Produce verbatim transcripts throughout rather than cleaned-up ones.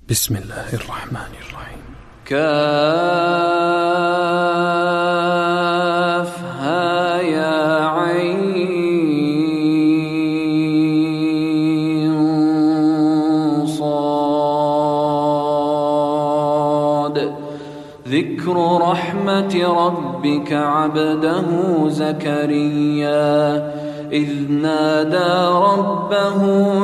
بسم الله الرحمن الرحيم. كافها يا عين صاد. ذكر رحمة ربك عبده زكريا إذ نادى ربه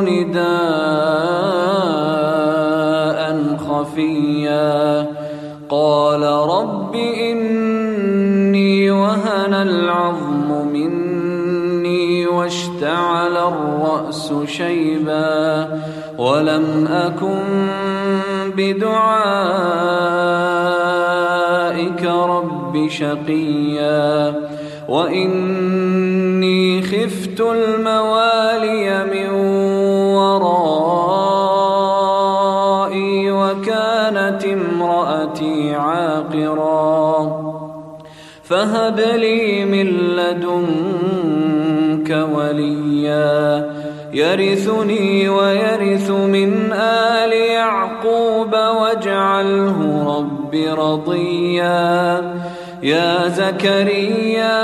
نداء خفيا قال رب إني وهن العظم مني واشتعل الرأس شيبا ولم أكن بدعائك رب شقيا وإني خفت الموالي من ورائي وكانت امرأتي عاقرا فهب لي من لدنك وليا يرثني ويرث من آل يعقوب واجعله رب رضيا. يا زكريا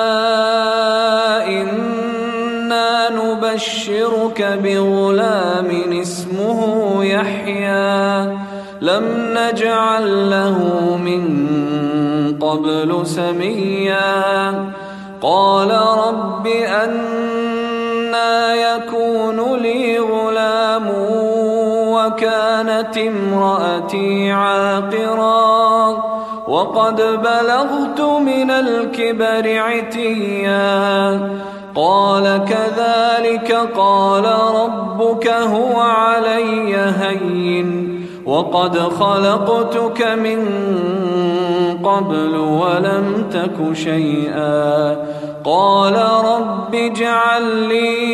إنا نبشرك بغلام اسمه يحيى لم نجعل له من قبل سميا قال رب أنى يكون لي غلام وكانت امرأتي عاقرا وقد بلغت من الكبر عتيا قال كذلك قال ربك هو علي هين وقد خلقتك من قبل ولم تك شيئا قال رب اجعل لي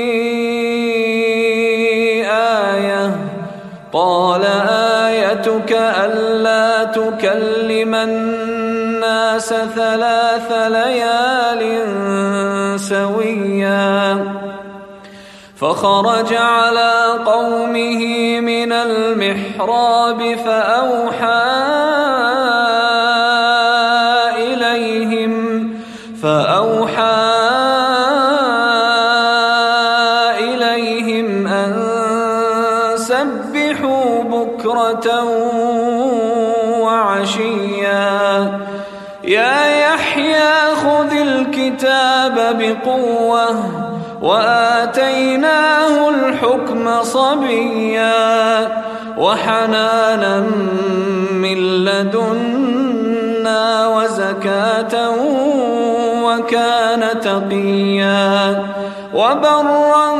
آية قال آيتك ألا تكلم الناس ثلاث ليال سويا فخرج على قومه من المحراب فأوحى إليهم فأوحى إليهم أن سبحوا بكرة وعشيا يا يحيى خذ الكتاب بقوة وآتيناه الحكم صبيا وحنانا من لدنا وزكاة وكان تقيا وبرا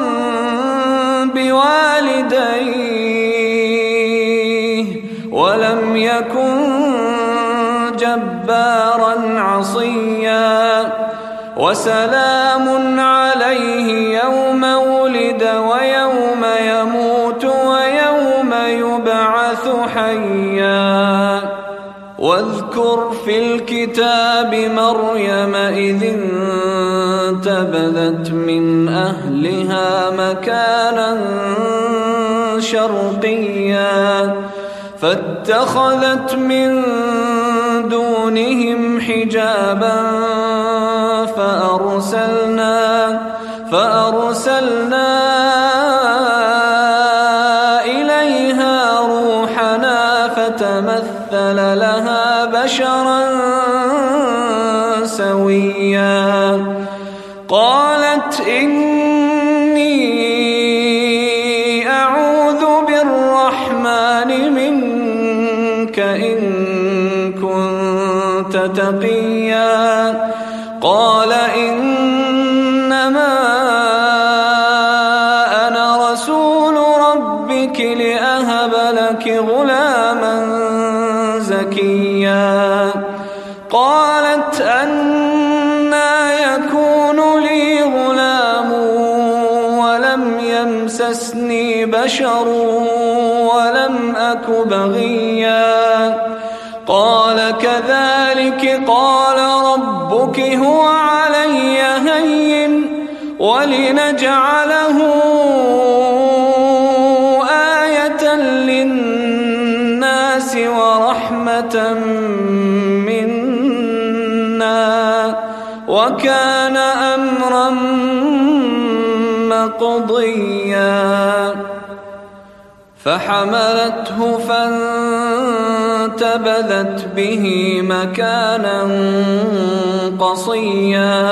بوالديه ولم يكن جبارا عصيا وسلام عليه يوم ولد ويوم يموت ويوم يبعث حيا واذكر في الكتاب مريم إذ انتبذت من أهلها مكانا شرقيا فاتخذت من دونهم حجابا فأرسلنا فأرسلنا إليها روحنا فتمثل لها بشرا سويا قالت إني أعوذ بالرحمن منك إن كنت تقيا قال إنما أنا رسول ربك لأهب لك غلاما زكيا قالت أنى يكون لي غلام ولم يمسسني بشر ولم أك بغيا قال كذلك قال ربك هو علي هين ولنجعله آية للناس رحمة منا وكان أمرا مقضيا فحملته فانتبذت به مكانا قصيا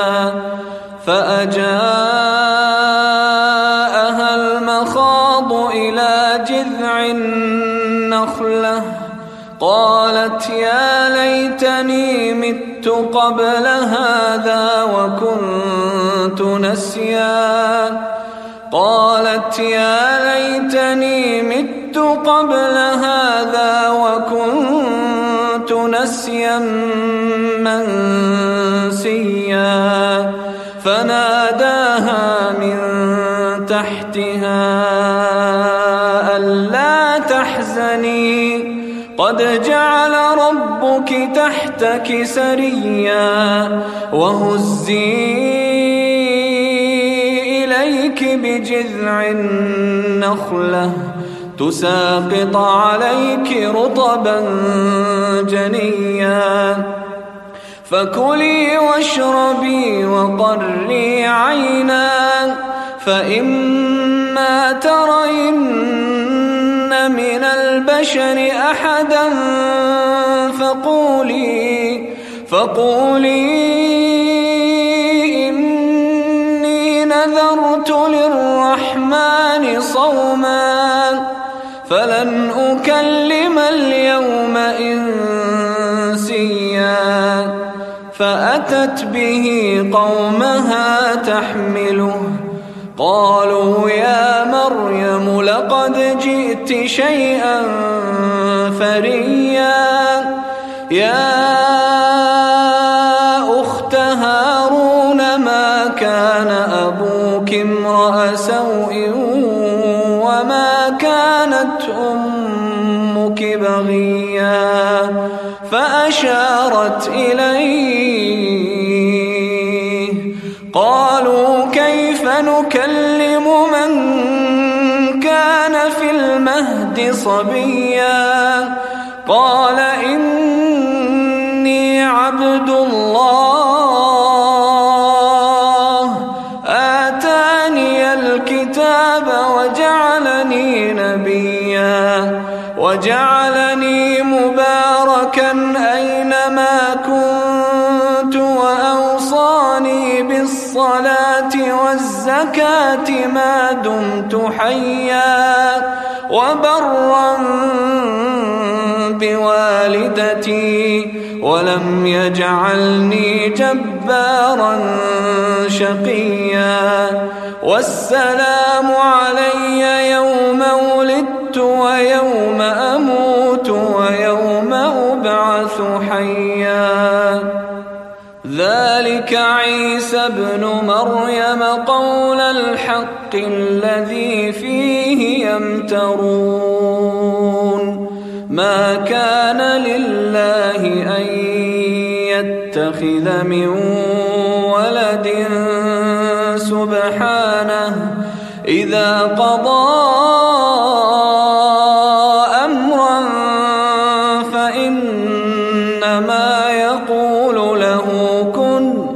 فأجاءها المخاض إلى جذع النخلة قالت يا ليتني مت قبل هذا وكنت نسيا قالت يا ليتني مت قبل هذا وكنت نسيا منسيا فناداها من تحتها ألا تحزني قد جعل ربك تحتك سريا وهزي إليك بجذع النخلة تساقط عليك رطبا جنيا فكلي واشربي وقري عينا فإما ترين من البشر أحدا فقولي فقولي إني نذرت للرحمن صوما فلن أكلم اليوم إنسيا فأتت به قومها تحمله قالوا يا مريم لقد جئت شيئا فريا يا أخت هارون ما كان أبوك امرأ سوء وما كانت أمك بغيا فأشارت إليه قالوا كيف نكلم من كان في المهد صبيا قال إني عبد الله آتاني الكتاب وجعلني نبيا وجعلني مباركا أينما كنت وأوصاني بالصلاة والزكاة ما دمت حيا وبرا بوالدتي ولم يجعلني جبارا شقيا والسلام علي يوم ولدت ويوم أموت ويوم أبعث حيا ذلك عيسى ابن مريم قول الحق الذي فيه يمترون ما كان لله أن يتخذ من ولد سبحانه إذا قضى أمرا فإنما يقول له كن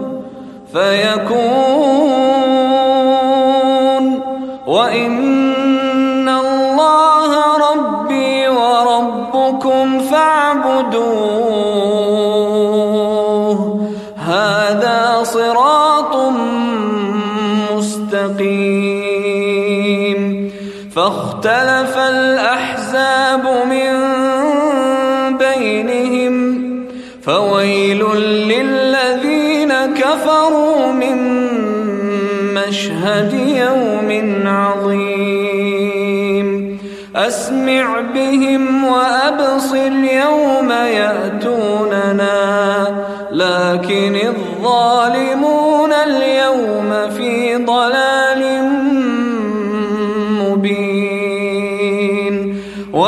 فيكون وإن الله ربي وربكم فاعبدوه هذا صراط مستقيم فاختلف الأحزاب من بينهم فويل للذين كفروا من مشهد يوم عظيم أسمع بهم وأبصر يوم يأتوننا لكن الظالمون اليوم في ضلال مبين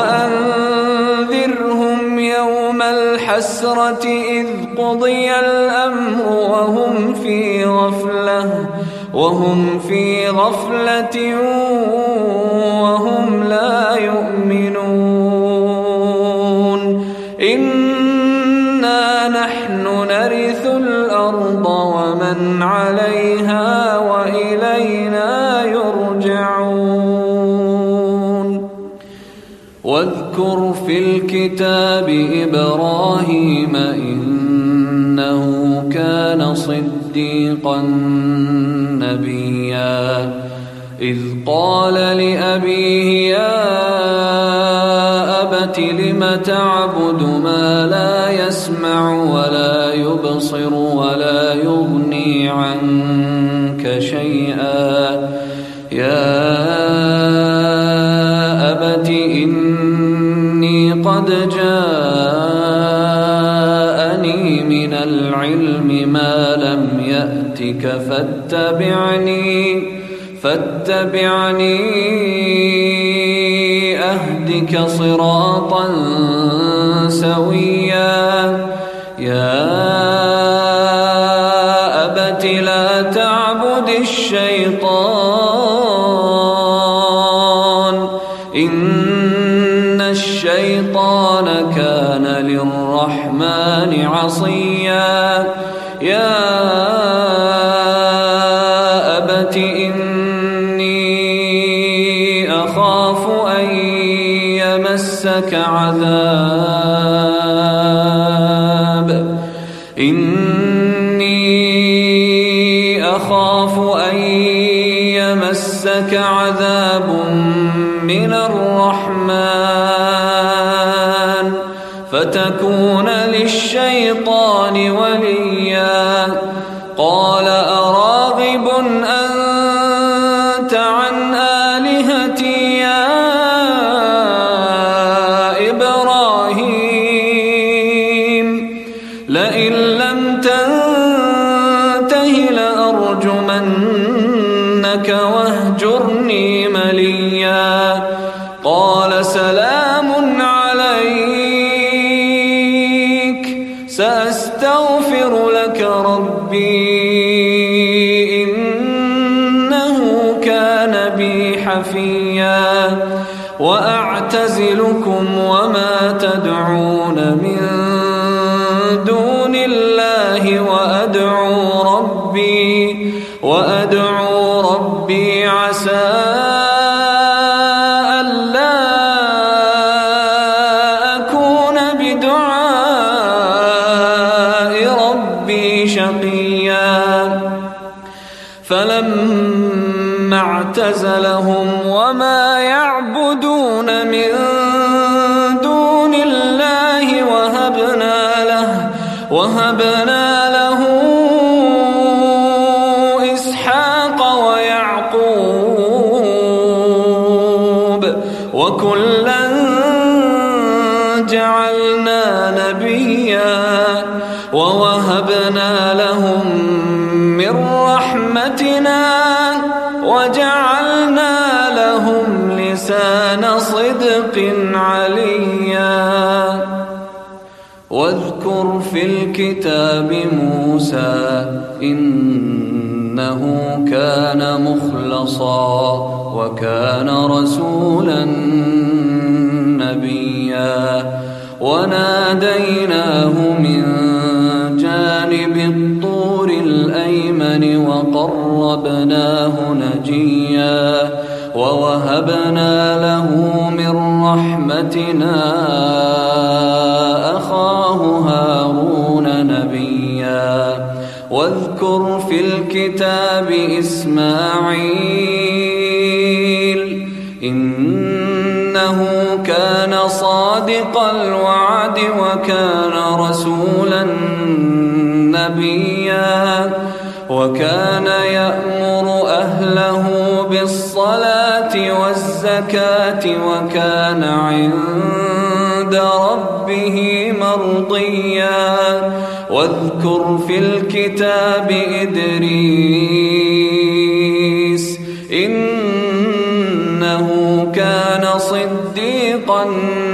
وأنذرهم يوم الحسرة إذ قضي الأمر وهم في غفلة وهم في غفلة وهم لا يؤمنون إن واذكر في الكتاب إبراهيم إنه كان صديقا نبيا إذ قال لأبيه يا أبت لم تعبد ما لا يسمع ولا يبصر ولا يغني عنك شيئا يا أبت إني قد جاءني من العلم ما لم يأتك فاتبعني فاتبعني أهدك صراطا سويا يا أبت لا تعبد الشيطان إن الشيطان كان للرحمن عصيا يا أبت إني أخاف أن يمسك عذاب إني أخاف أن يمسك عذاب من الرحمن فتكون للشيطان وليا قال أراغب أنت عن آلهتي يا إبراهيم لئن لم تنته لأرجمنك واهجرني مليا قال سلام عليك سأستغفر لك ربي إنه كان بي حفيا وأعتزلكم وما تدعون من دون الله وأدعو ربي وأدعو ربي عسى ألا أكون بدعاء ربي شقيا فلما اعتزلهم وما يعبدون من دون الله وهبنا له وهبنا له إسحاق ويعقوب وكلا جعلنا نبيا ووهبنا لهم من رحمتنا وجعلنا لهم لسان صدق عليا واذكر في الكتاب موسى إنه كان مخلصا وكان رسولا نبيا وناديناه من جانب الطور الأيمن وقربناه نجيا ووهبنا له من رحمتنا أخاه هارون نبيا واذكر في الكتاب إسماعيل إنه كان صادق الوعد وكان رسولا نبيا وكان يأمر أهله بالصلاة والزكاة وكان عند ربه مرضيا واذكر في الكتاب إدريس إنه كان صديقا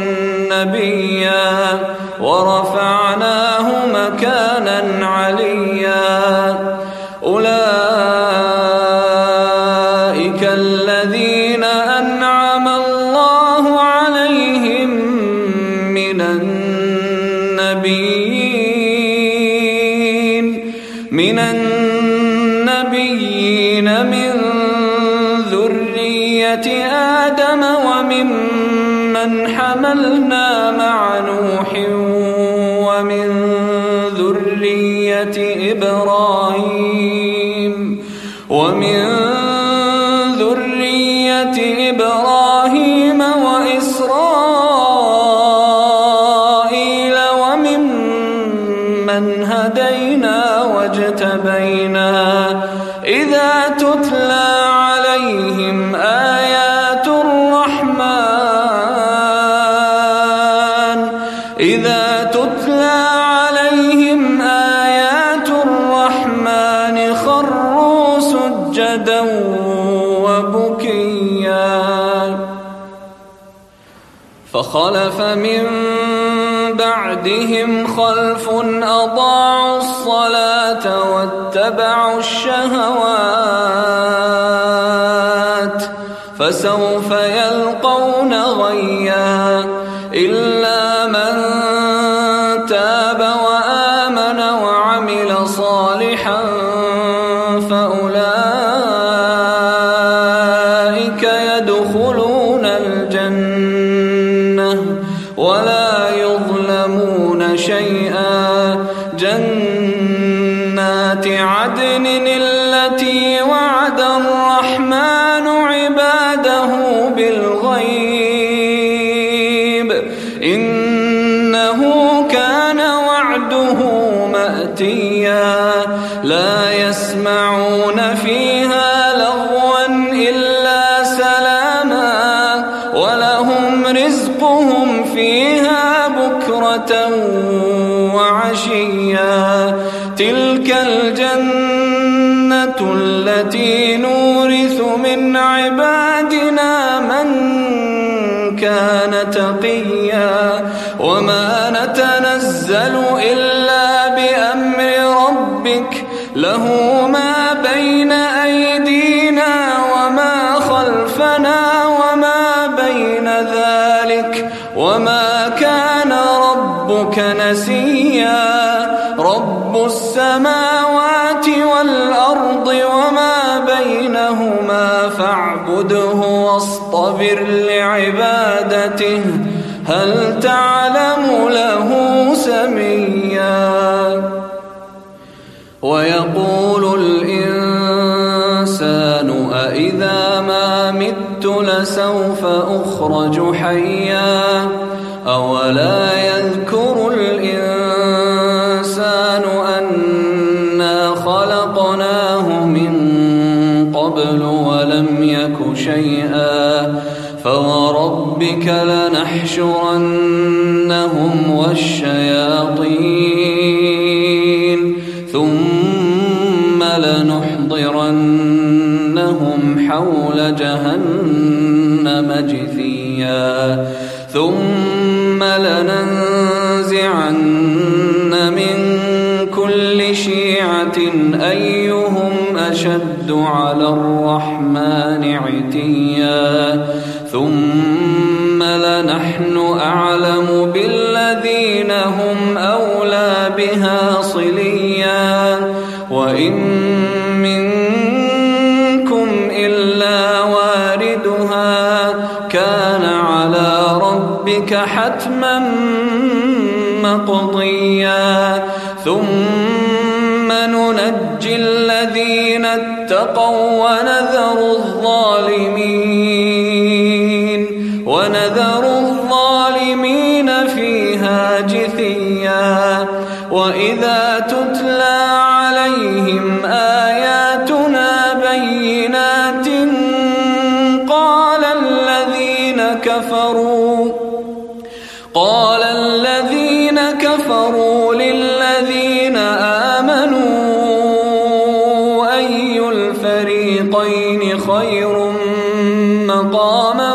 نبيا ورفعناه مكانا عليا أولئك الذين أنعم الله عليهم من النبيين من النبيين من ذرية آدم آدم وممن حملنا مع نوح ومن ذرية إبراهيم ومن ذرية إبراهيم وإسرائيل وممن هدينا واجتبينا إذا تتلى عليهم آيات الرحمن إذا تتلى عليهم آيات الرحمن خروا سجدا وبكيا فخلف من بعدهم خلف أضاعوا الصلاة واتبعوا الشهوات فسوف يلقون غيا إلا من تاب وآمن وعمل صالحا فأولئك يدخلون الجنة ولا يظلمون شيئا جنات عدن التي وعد الرحمن عباده بالغيب إنه كان وعده مأتيا لا يسمعون فيها لغوا إلا سلاما ولهم رزقهم فيها بكرة وعشيا تلك الجنة التي نورث من عبادنا من كان تقيا وما نتنزل إلا بأمر ربك له ما بين أيدينا وما خلفنا وما بين ذلك وما كان ربك نسيا رب السماوات والأرض وما بينهما فاعبده واصطبر لعبادته هل تعلم له سميا ويقول الإنسان أإذا ما مت لسوف أخرج حيا أولا يذكر الإنسان أنا خلقناه من قبل ولم يك شيئا فوربك لنحشرنهم والشياطين ثم لنحضرنهم حول جهنم جثيا ثم لننزعن من كل شيعة أيهم أشد على الرحمن عتيا ثم لنحن أعلم بالذين هم أولى بها صليا وإن منكم إلا واردها كان على ربك حتما مقضيا ثم ننجي الذين اتقوا ونذر الظالمين ونذر الظالمين فيها جثيا وإذا تتلى عليهم آياتنا بينات قال الذين كفروا قال الذين كفروا للذين آمنوا أي الفريقين خير مقاما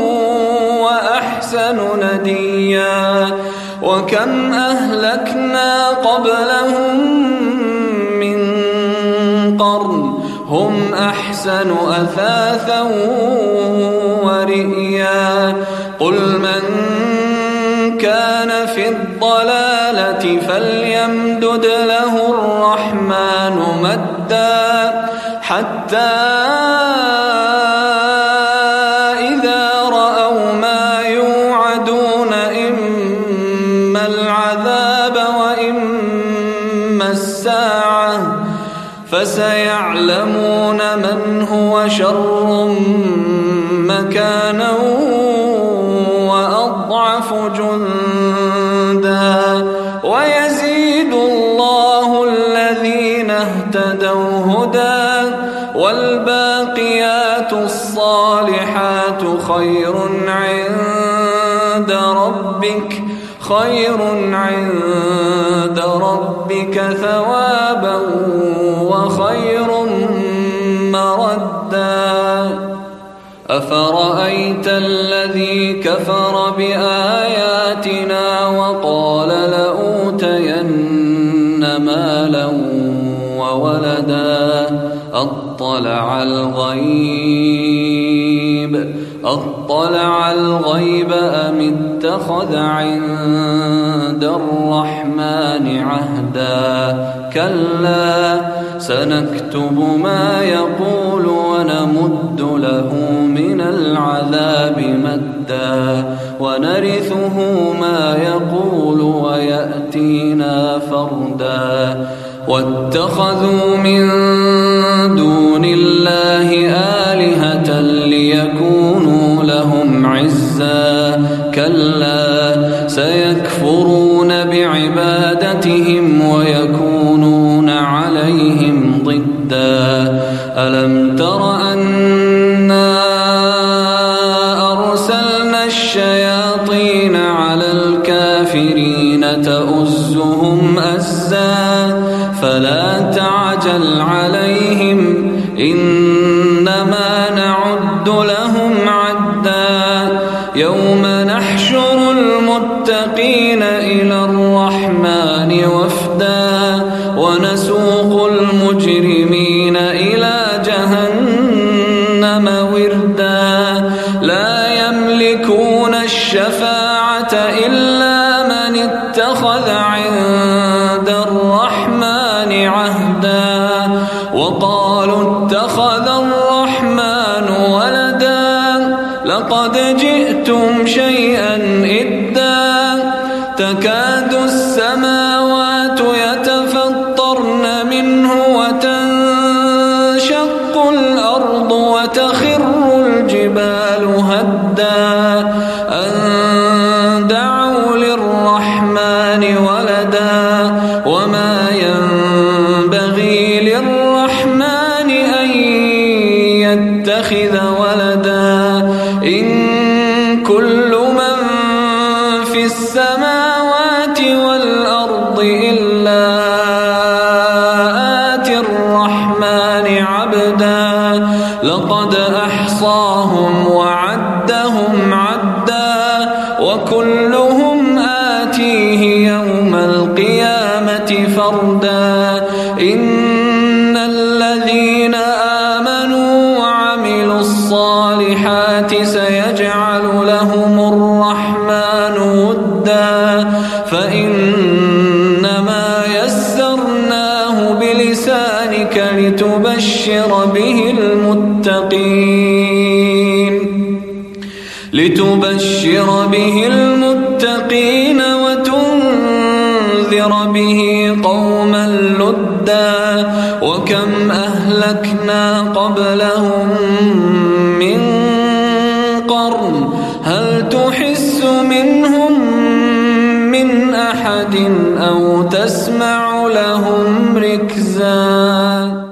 وأحسن نديا وكم أهلكنا قبلهم من قرن هم أحسن أثاثا ورئيا قل من كان في الضلالة فليمدد له الرحمن مدا حتى إذا فسيعلمون من هو شر مكانا وأضعف جندا ويزيد الله الذين اهتدوا هدى والباقيات الصالحات خير عند ربك خير عند ربك ثوابا وخير مردا أفرأيت الذي كفر بآياتنا وقال لأوتين مالا وولدا أطلع الغيب أطلع الغيب أم اتخذ عند الرحمن عهدا كلا سنكتب ما يقول ونمد له من العذاب مدا ونرثه ما يقول ويأتينا فردا واتخذوا من دون الله آلهة ليكونوا لهم عزا كلا سيكفرون بعبادتهم ويكونون عليهم ضدا ألم تر أنا أرسلنا الشياطين على الكافرين تؤزهم أزا فلا تعجل عليهم إنما نعد لهم عدا يوم نحشر المتقين إلى الرحمن وفدا ونسوق المجرمين إلى جهنم وردا لا يملكون الشفاعة إلا من اتخذ عند الرحمن عهدا وقالوا اتخذ الرحمن ولدا لقد جئتم شيئا إدا تكاد السماوات يتفطرن منه وتنشق الأرض وتخر الجبال هدا أن دعوا للرحمن ولدا وما ينبغي للرحمن أن يتخذ ولدا إن كل من في السماوات والأرض إلا آتي الرحمن عبدا لقد أحصاهم وعدهم عدا وكلهم آتيه يوم القيامة فردا إن الذين آمنوا وعملوا الصالحات سيجعل لهم الرحمن ودا فإنما يسرناه بلسانك لتبشر به المتقين لتبشر به المتقين وتنذر به قوما لدا وكم أهلكنا قبلهم من قرن هل تحس منهم من أحد أو تسمع لهم ركزا